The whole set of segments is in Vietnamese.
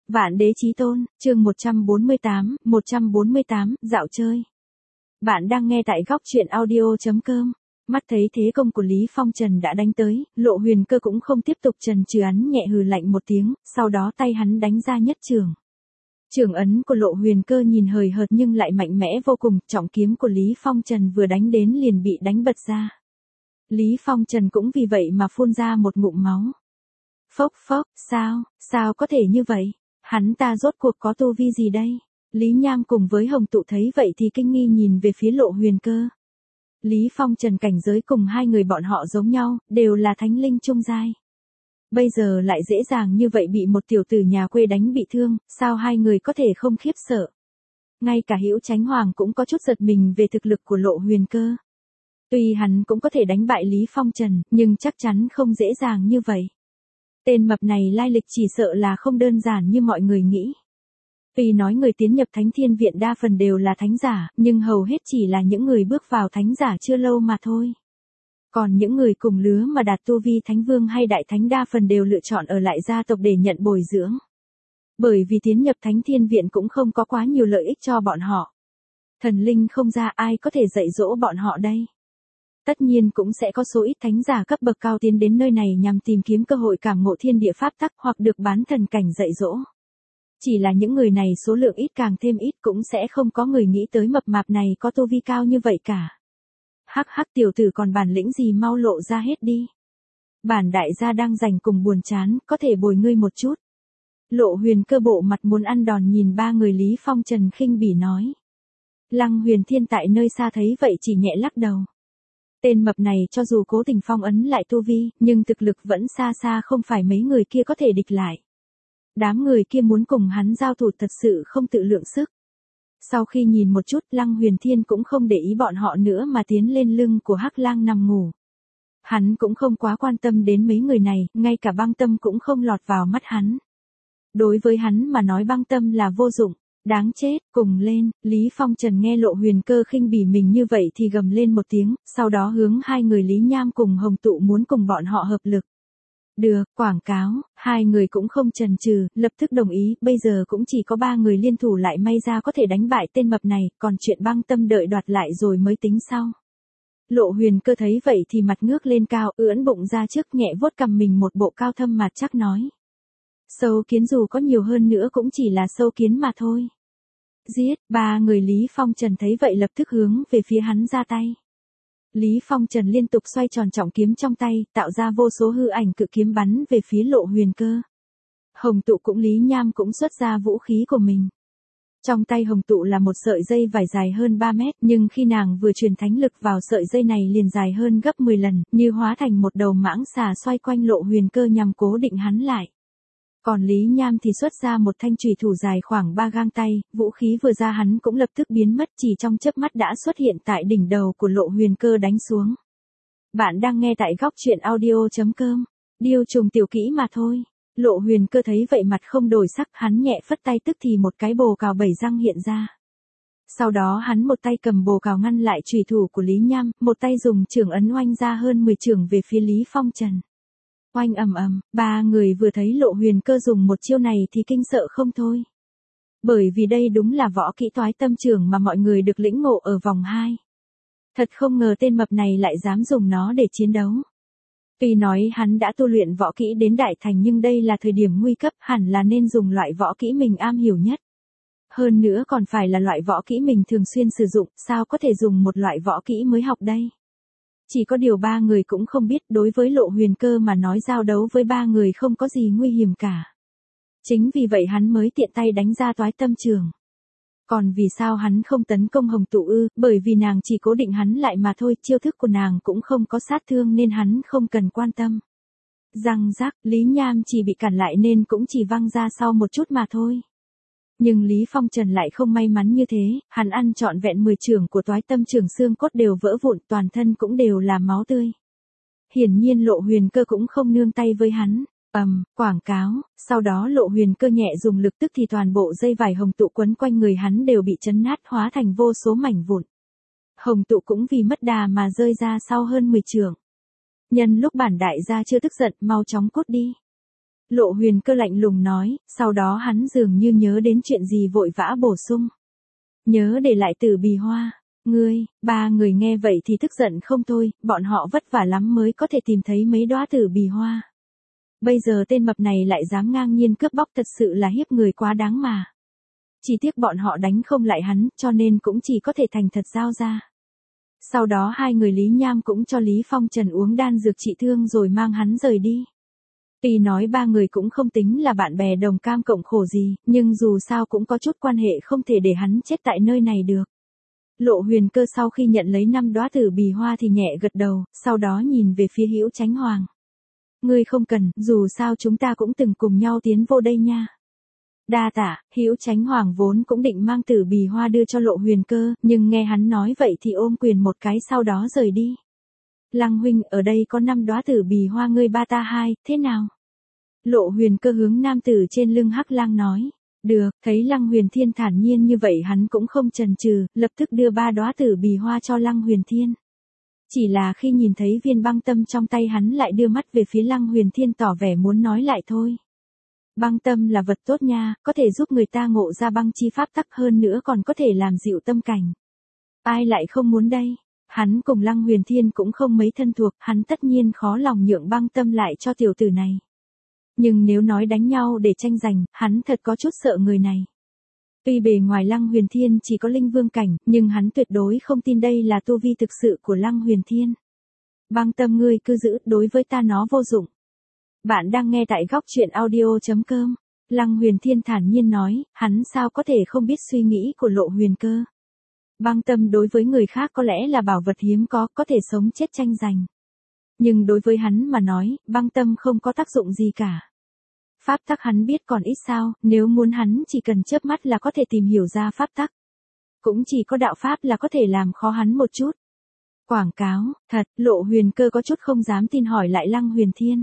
Vạn đế chí tôn, chương 148, dạo chơi. Bạn đang nghe tại góc truyện audio.com. Mắt thấy thế công của Lý Phong Trần đã đánh tới, Lộ Huyền Cơ cũng không tiếp tục chần chừ, hắn nhẹ hừ lạnh một tiếng, sau đó tay hắn đánh ra nhất trường. Trường ấn của Lộ Huyền Cơ nhìn hời hợt nhưng lại mạnh mẽ vô cùng, trọng kiếm của Lý Phong Trần vừa đánh đến liền bị đánh bật ra. Lý Phong Trần cũng vì vậy mà phun ra một ngụm máu. Phốc phốc, sao có thể như vậy? Hắn ta rốt cuộc có tu vi gì đây? Lý Nham cùng với Hồng Tụ thấy vậy thì kinh nghi nhìn về phía Lộ Huyền Cơ. Lý Phong Trần cảnh giới cùng hai người bọn họ giống nhau, đều là thánh linh trung giai. Bây giờ lại dễ dàng như vậy bị một tiểu tử nhà quê đánh bị thương, sao hai người có thể không khiếp sợ? Ngay cả Hữu Chánh Hoàng cũng có chút giật mình về thực lực của Lộ Huyền Cơ. Tuy hắn cũng có thể đánh bại Lý Phong Trần, nhưng chắc chắn không dễ dàng như vậy. Tên mập này lai lịch chỉ sợ là không đơn giản như mọi người nghĩ. Tuy nói người tiến nhập Thánh Thiên Viện đa phần đều là thánh giả, nhưng hầu hết chỉ là những người bước vào thánh giả chưa lâu mà thôi. Còn những người cùng lứa mà đạt tu vi thánh vương hay đại thánh đa phần đều lựa chọn ở lại gia tộc để nhận bồi dưỡng. Bởi vì tiến nhập Thánh Thiên Viện cũng không có quá nhiều lợi ích cho bọn họ. Thần linh không ra, ai có thể dạy dỗ bọn họ đây? Tất nhiên cũng sẽ có số ít thánh giả cấp bậc cao tiến đến nơi này nhằm tìm kiếm cơ hội cảm ngộ thiên địa pháp tắc hoặc được bán thần cảnh dạy dỗ. Chỉ là những người này số lượng ít càng thêm ít, cũng sẽ không có người nghĩ tới mập mạp này có tu vi cao như vậy cả. Hắc hắc, tiểu tử còn bản lĩnh gì mau lộ ra hết đi. Bản đại gia đang rảnh cùng buồn chán, có thể bồi ngươi một chút. Lộ Huyền Cơ bộ mặt muốn ăn đòn nhìn ba người Lý Phong Trần khinh bỉ nói. Lăng Huyền Thiên tại nơi xa thấy vậy chỉ nhẹ lắc đầu. Tên mập này cho dù cố tình phong ấn lại tu vi, nhưng thực lực vẫn xa xa không phải mấy người kia có thể địch lại. Đám người kia muốn cùng hắn giao thủ thật sự không tự lượng sức. Sau khi nhìn một chút, Lăng Huyền Thiên cũng không để ý bọn họ nữa mà tiến lên lưng của Hắc Lang nằm ngủ. Hắn cũng không quá quan tâm đến mấy người này, ngay cả Băng Tâm cũng không lọt vào mắt hắn. Đối với hắn mà nói Băng Tâm là vô dụng. Đáng chết, cùng lên. Lý Phong Trần nghe Lộ Huyền Cơ khinh bỉ mình như vậy thì gầm lên một tiếng, sau đó hướng hai người Lý Nham cùng Hồng Tụ muốn cùng bọn họ hợp lực. Được, quảng cáo, hai người cũng không chần chừ, lập tức đồng ý, bây giờ cũng chỉ có ba người liên thủ lại may ra có thể đánh bại tên mập này, còn chuyện Băng Tâm đợi đoạt lại rồi mới tính sau. Lộ Huyền Cơ thấy vậy thì mặt ngước lên cao, ưỡn bụng ra trước nhẹ vuốt cằm mình một bộ cao thâm mặt chắc nói. Sâu kiến dù có nhiều hơn nữa cũng chỉ là sâu kiến mà thôi. Giết, ba người Lý Phong Trần thấy vậy lập tức hướng về phía hắn ra tay. Lý Phong Trần liên tục xoay tròn trọng kiếm trong tay, tạo ra vô số hư ảnh cự kiếm bắn về phía Lộ Huyền Cơ. Hồng Tụ cũng Lý Nham cũng xuất ra vũ khí của mình. Trong tay Hồng Tụ là một sợi dây vải dài hơn 3 mét, nhưng khi nàng vừa truyền thánh lực vào sợi dây này liền dài hơn gấp 10 lần, như hóa thành một đầu mãng xà xoay quanh Lộ Huyền Cơ nhằm cố định hắn lại. Còn Lý Nham thì xuất ra một thanh chùy thủ dài khoảng 3 gang tay, vũ khí vừa ra hắn cũng lập tức biến mất, chỉ trong chớp mắt đã xuất hiện tại đỉnh đầu của Lộ Huyền Cơ đánh xuống. Bạn đang nghe tại góc truyện audio.com. Điêu trùng tiểu kỹ mà thôi. Lộ Huyền Cơ thấy vậy mặt không đổi sắc, hắn nhẹ phất tay tức thì một cái bồ cào 7 răng hiện ra. Sau đó hắn một tay cầm bồ cào ngăn lại chùy thủ của Lý Nham, một tay dùng chưởng ấn oanh ra hơn 10 chưởng về phía Lý Phong Trần. Oanh ầm ầm, ba người vừa thấy Lộ Huyền Cơ dùng một chiêu này thì kinh sợ không thôi. Bởi vì đây đúng là võ kỹ toái tâm chưởng mà mọi người được lĩnh ngộ ở vòng 2. Thật không ngờ tên mập này lại dám dùng nó để chiến đấu. Tuy nói hắn đã tu luyện võ kỹ đến đại thành nhưng đây là thời điểm nguy cấp, hẳn là nên dùng loại võ kỹ mình am hiểu nhất. Hơn nữa còn phải là loại võ kỹ mình thường xuyên sử dụng, sao có thể dùng một loại võ kỹ mới học đây? Chỉ có điều ba người cũng không biết, đối với Lộ Huyền Cơ mà nói giao đấu với ba người không có gì nguy hiểm cả. Chính vì vậy hắn mới tiện tay đánh ra toái tâm chưởng. Còn vì sao hắn không tấn công Hồng Tụ ư? Bởi vì nàng chỉ cố định hắn lại mà thôi, chiêu thức của nàng cũng không có sát thương nên hắn không cần quan tâm. Răng rắc, Lý Nham chỉ bị cản lại nên cũng chỉ văng ra sau một chút mà thôi. Nhưng Lý Phong Trần lại không may mắn như thế, hắn ăn trọn vẹn 10 chưởng của toái tâm chưởng, xương cốt đều vỡ vụn, toàn thân cũng đều là máu tươi. Hiển nhiên Lộ Huyền Cơ cũng không nương tay với hắn. Quảng cáo, sau đó Lộ Huyền Cơ nhẹ dùng lực tức thì toàn bộ dây vải Hồng Tụ quấn quanh người hắn đều bị chấn nát hóa thành vô số mảnh vụn. Hồng Tụ cũng vì mất đà mà rơi ra sau hơn 10 chưởng. Nhân lúc bản đại gia chưa tức giận, mau chóng cút đi. Lộ Huyền Cơ lạnh lùng nói, sau đó hắn dường như nhớ đến chuyện gì vội vã bổ sung. Nhớ để lại Tử Bì Hoa. Ba người nghe vậy thì tức giận không thôi, bọn họ vất vả lắm mới có thể tìm thấy mấy đóa Tử Bì Hoa. Bây giờ tên mập này lại dám ngang nhiên cướp bóc, thật sự là hiếp người quá đáng mà. Chỉ tiếc bọn họ đánh không lại hắn, cho nên cũng chỉ có thể thành thật giao ra. Sau đó hai người Lý Nham cũng cho Lý Phong Trần uống đan dược trị thương rồi mang hắn rời đi. Tuy nói ba người cũng không tính là bạn bè đồng cam cộng khổ gì, nhưng dù sao cũng có chút quan hệ, không thể để hắn chết tại nơi này được. Lộ Huyền Cơ sau khi nhận lấy 5 đóa Tử Bì Hoa thì nhẹ gật đầu, sau đó nhìn về phía Hữu Chánh Hoàng. Ngươi không cần, dù sao chúng ta cũng từng cùng nhau tiến vô đây nha. Đa tạ. Hữu Chánh Hoàng vốn cũng định mang Tử Bì Hoa đưa cho Lộ Huyền Cơ, nhưng nghe hắn nói vậy thì ôm quyền một cái sau đó rời đi. Lăng huynh, ở đây có 5 đóa Tử Bì Hoa, ngươi ba ta hai, thế nào? Lộ Huyền Cơ hướng nam tử trên lưng Hắc Lang nói. Được, thấy Lăng Huyền Thiên thản nhiên như vậy hắn cũng không chần chừ, lập tức đưa 3 đóa Tử Bì Hoa cho Lăng Huyền Thiên. Chỉ là khi nhìn thấy viên băng tâm trong tay hắn lại đưa mắt về phía Lăng Huyền Thiên tỏ vẻ muốn nói lại thôi. Băng tâm là vật tốt nha, có thể giúp người ta ngộ ra băng chi pháp tắc, hơn nữa còn có thể làm dịu tâm cảnh. Ai lại không muốn đây? Hắn cùng Lăng Huyền Thiên cũng không mấy thân thuộc, hắn tất nhiên khó lòng nhượng băng tâm lại cho tiểu tử này. Nhưng nếu nói đánh nhau để tranh giành, hắn thật có chút sợ người này. Tuy bề ngoài Lăng Huyền Thiên chỉ có linh vương cảnh, nhưng hắn tuyệt đối không tin đây là tu vi thực sự của Lăng Huyền Thiên. Băng tâm, ngươi cứ giữ, đối với ta nó vô dụng. Bạn đang nghe tại góc truyện audio.com. Lăng Huyền Thiên thản nhiên nói, hắn sao có thể không biết suy nghĩ của Lộ Huyền Cơ. Băng tâm đối với người khác có lẽ là bảo vật hiếm có thể sống chết tranh giành. Nhưng đối với hắn mà nói, băng tâm không có tác dụng gì cả. Pháp tắc hắn biết còn ít sao, nếu muốn hắn chỉ cần chớp mắt là có thể tìm hiểu ra pháp tắc. Cũng chỉ có đạo pháp là có thể làm khó hắn một chút. Quảng cáo, thật, Lộ Huyền Cơ có chút không dám tin hỏi lại Lăng Huyền Thiên.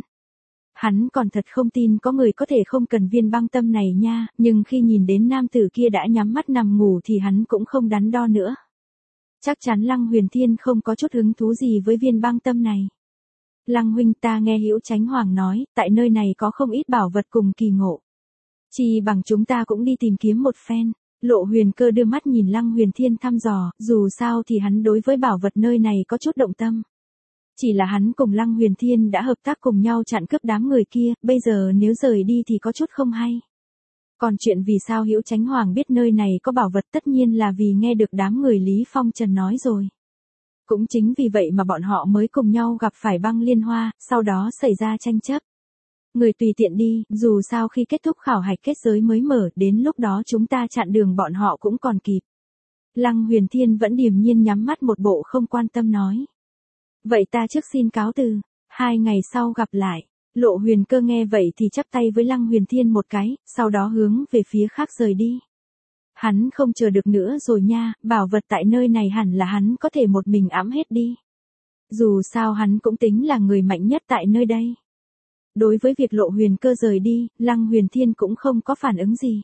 Hắn còn thật không tin có người có thể không cần viên băng tâm này nha, nhưng khi nhìn đến nam tử kia đã nhắm mắt nằm ngủ thì hắn cũng không đắn đo nữa. Chắc chắn Lăng Huyền Thiên không có chút hứng thú gì với viên băng tâm này. Lăng huynh, ta nghe Hữu Chánh Hoàng nói, tại nơi này có không ít bảo vật cùng kỳ ngộ. Chỉ bằng chúng ta cũng đi tìm kiếm một phen. Lộ Huyền Cơ đưa mắt nhìn Lăng Huyền Thiên thăm dò, dù sao thì hắn đối với bảo vật nơi này có chút động tâm. Chỉ là hắn cùng Lăng Huyền Thiên đã hợp tác cùng nhau chặn cướp đám người kia, bây giờ nếu rời đi thì có chút không hay. Còn chuyện vì sao Hữu Chánh Hoàng biết nơi này có bảo vật tất nhiên là vì nghe được đám người Lý Phong Trần nói rồi. Cũng chính vì vậy mà bọn họ mới cùng nhau gặp phải băng liên hoa, sau đó xảy ra tranh chấp. Người tùy tiện đi, dù sao khi kết thúc khảo hạch kết giới mới mở, đến lúc đó chúng ta chặn đường bọn họ cũng còn kịp. Lăng Huyền Thiên vẫn điềm nhiên nhắm mắt một bộ không quan tâm nói. Vậy ta trước xin cáo từ, 2 ngày sau gặp lại. Lộ Huyền Cơ nghe vậy thì chắp tay với Lăng Huyền Thiên một cái, sau đó hướng về phía khác rời đi. Hắn không chờ được nữa rồi nha, bảo vật tại nơi này hẳn là hắn có thể một mình ẵm hết đi. Dù sao hắn cũng tính là người mạnh nhất tại nơi đây. Đối với việc Lộ Huyền Cơ rời đi, Lăng Huyền Thiên cũng không có phản ứng gì.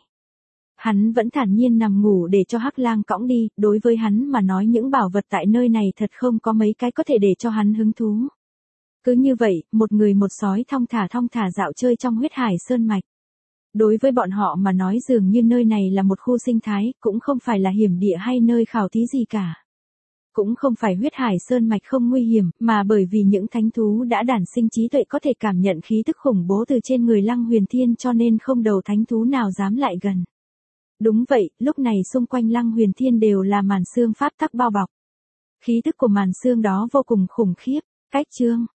Hắn vẫn thản nhiên nằm ngủ để cho Hắc Lang cõng đi, đối với hắn mà nói những bảo vật tại nơi này thật không có mấy cái có thể để cho hắn hứng thú. Cứ như vậy, một người một sói thong thả dạo chơi trong huyết hải sơn mạch. Đối với bọn họ mà nói dường như nơi này là một khu sinh thái, cũng không phải là hiểm địa hay nơi khảo thí gì cả. Cũng không phải huyết hải sơn mạch không nguy hiểm, mà bởi vì những thánh thú đã đản sinh trí tuệ có thể cảm nhận khí tức khủng bố từ trên người Lăng Huyền Thiên cho nên không đầu thánh thú nào dám lại gần. Đúng vậy, lúc này xung quanh Lăng Huyền Thiên đều là màn sương pháp tắc bao bọc. Khí tức của màn sương đó vô cùng khủng khiếp. Cách chương